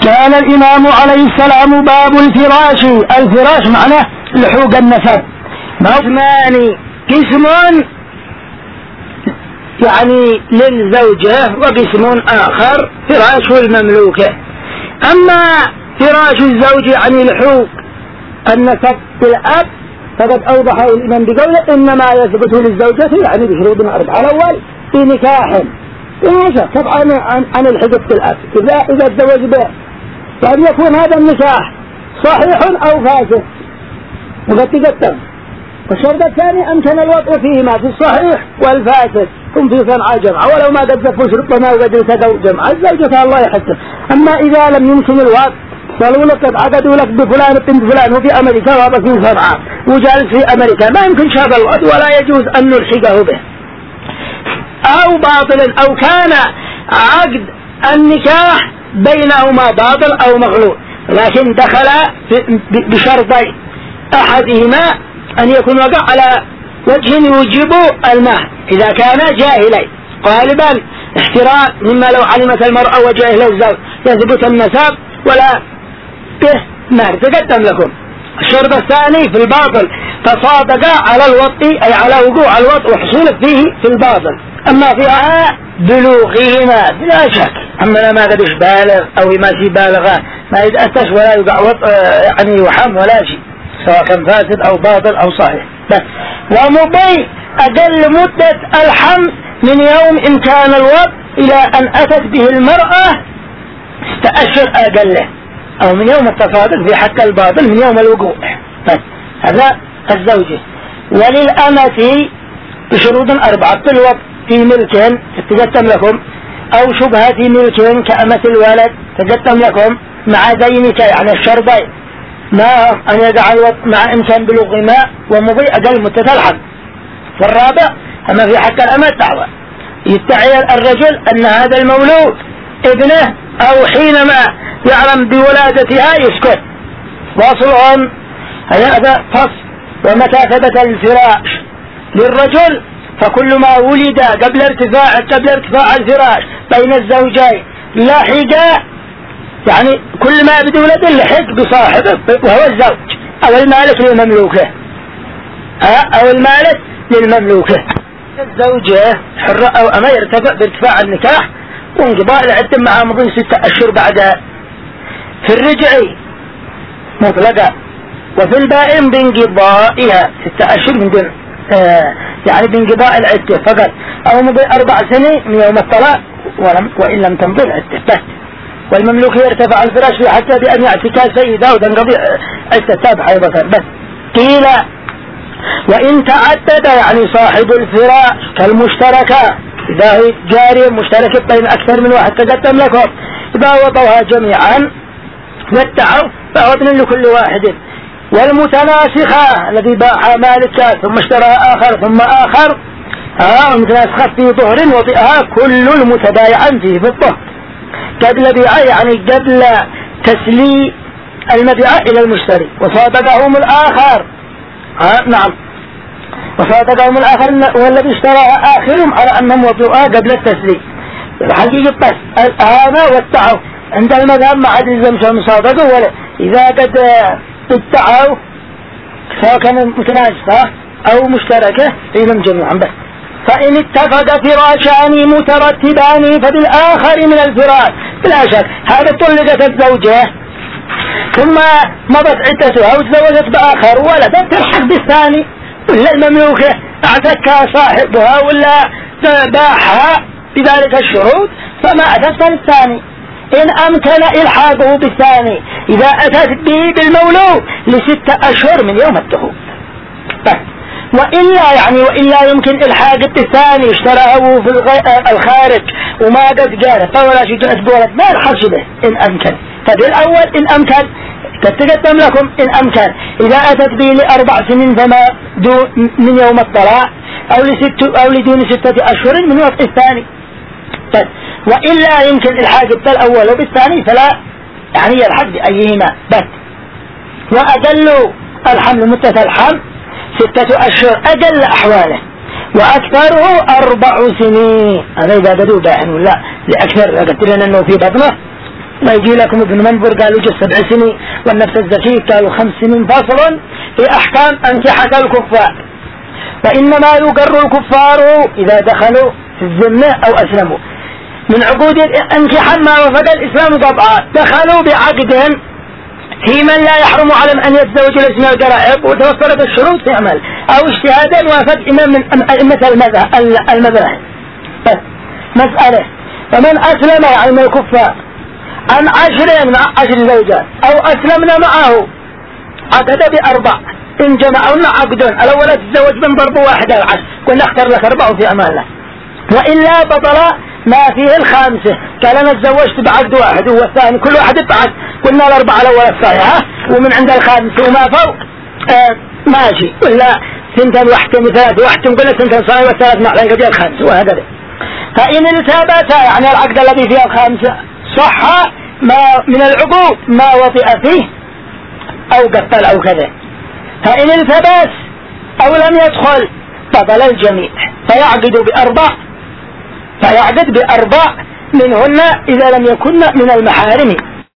قال الإمام عليه السلام: باب الفراش. الفراش معناه لحوق النسب. قسمان: قسم يعني للزوجة، وقسم آخر فراش المملوكة. أما فراش الزوج يعني لحوق النسب بالأب فقد أوضحه الإمام بقوله: إنما يثبت للزوجة يعني بشروط 4. الأول بنكاح، طبعا عن الحدث بالأب إذا تزوج به، وأن يكون هذا النكاح صحيح أو فاسد وقد تقدم. والشرط الثاني أمكن الوضع فيهما في الصحيح والفاسد، هم في صنعاء جمعة، ولو ما قد زفوش ربما وقد التقوا جمعة الزوجة الله يحسن. أما إذا لم يمكن الوضع قالوا لك قد عقدوا لك بفلان بنت فلان وفي أمريكا وهذا في صنعاء وجالس في أمريكا، ما يمكن شاب الوضع ولا يجوز أن نلحقه به، أو باطل، أو كان عقد النكاح بينهما باطل أو مغلوط، لكن دخل بشرطين: أحدهما أن يكون وقع على وجه يوجب المهر إذا كان جاهلين، غالبا احتراء مما لو علمت المرأة وجاهل الزوج يثبت النسب ولا به مهر تقدم لكم. الشرط الثاني في الباطل: تصادق على الوطء، أي على وقوع الوطء وحصوله فيه في الباطل. أما فيها بلوغهما بلا شك، أما ما قدش بالغ أو ما في بالغة ما يتأسس ولا يقع وطء يعني يحم ولا شيء، سواء كان فاسد أو باطل أو صحيح. بس ومضي أقل مدة الحمل من يوم إن كان الوطء إلى أن أتت به المرأة 6 أشهر أقله، أو من يوم التصادق في حق الباطل من يوم الوقوع. بس هذا الزوجة. وللأمة بشروط 4: الوطء في ملك تقدم لكم، أو شبهة ملك كأمة الولد تقدم لكم، مع دينك يعني الشرطين: ما أن يدع الوطء مع إمكان بلوغ ماء ومضي أقل مدة الحمل. والرابع: أما في حق الأمة الدعوة، يدعي الرجل أن هذا المولود ابنه، أو حينما يعلم بولادتها يسكت. واصلهم هذا فصل. ومتى ثبت الفراش للرجل فكل ما ولد قبل ارتفاع الفراش بين الزوجين لحق، يعني كل ما بدي ولد لحق بصاحبه وهو الزوج، أو المالك للمملوكة، أو المالك للمملوكة. الزوجة حرة أو أما يرتفع بارتفاع النكاح وانقضاء العدة مع مضي 6 أشهر بعدها. في الرجعي مطلقة، وفي البائن بانقضائها 6 أشهر من دون يعني بانقضاء العدة فقط، أو مضي 4 سنين من يوم الطلاق وإن لم تمضي العدة بس. والمملوك يرتفع الفراش حتى بأن يعتكى سيده وتنقضي عدة تابعة بس. قيل: وإن تعدد يعني صاحب الفراش كالمشتركة، إذا هي جارية مشتركة بين أكثر من واحد تقدم لكم، إذا وضعها جميعا وادعوا فهو ابن لكل واحد. والمتناسخة الذي باعها مالك ثم اشترى آخر ثم آخر، المتناسخة في ظهر وضعها كل المتبايعا فيه في الظهر قبل بيعه، يعني قبل تسليم المبيع إلى المشتري. وصادقهم الآخر، نعم، وصادقهم الآخر والذي اشتراها آخرهم على أنهم وضعوها قبل التسليم. الحقيقة بس هذا وادعوا عند المذهب ما عاد يلزمش المصادقة، ولا إذا قد ادعوا سواء كان متناسخة أو مشتركة بينهم جميعا بس. فإن اتفق فراشان مترتبان فبالآخر من الفراش، بلا شك هذا طلقت الزوجة ثم مضت عدتها وتزوجت بآخر ولدت تلحق بالثاني، ولا المملوكة اعتكها صاحبها ولا باعها بذلك الشروط فما أتت الثاني. إن أمكن إلحاقه بالثاني إذا أتت به بالمولود ل6 أشهر من يوم الدخول. وإلا يمكن إلحاق الثاني اشتراه في الخارج وما قد قال فولا شيء أسبوعات ما يلحقش به إن أمكن. فبالأول إن أمكن تتقدم لكم إن أمكن إذا أتت به ل4 سنين فما من يوم الطلاق، أو لدون 6 أشهر من وقت الثاني. وإلا يمكن إلحاق الأول وبالثاني فلا يعني يلحق بأيهما بس. وأقل الحمل مدة الحمل 6 أشهر أقل أحواله، وأكثره 4 سنين. هذا إذا بدو باعن ولا لأكثر قلت لنا أنه في بطنه ويجي لكم ابن منظر قالوا 7 سنين، والنفس الزكي قالوا 5 سنين، فصل في أحكام أنكحة الكفار. وإنما يقر الكفار إذا دخلوا في الذمة أو أسلموا. من عقود الأنكحة ما وفق الإسلام طبعا، دخلوا بعقد في من لا يحرم على أن يتزوج الاسم القرائب وتوفرت الشروط يعمل، أو اجتهادا وافق إمام من أئمة المذاهب. بس مسألة، فمن أسلم يعني من الكفار عن 10 زوجات أو أسلمنا معه عقد ب4، إن جمعونا عقدون، الأول تتزوج من ضرب واحد على 10، قلنا اختر لك 4 في أمان الله، وإلا بطل ما فيه الخامسة. قال أنا تزوجت بعقد واحد هو الثاني، كل واحد بعقد، قلنا ال4 الأول الصحيحة، ومن عند الخامسة وما فوق ماشي، ولا 2 واحدة 3 واحدة، قلنا 2 صحيح و3 معلن قد الخامسة، وهكذا. فإن التبت يعني العقد الذي فيه الخامسة صح ما من العقود ما وطئ فيه أو قتل أو كذا. فإن التبس أو لم يدخل بطل الجميع، فيعقد ب4 منهن إذا لم يكن من المحارم.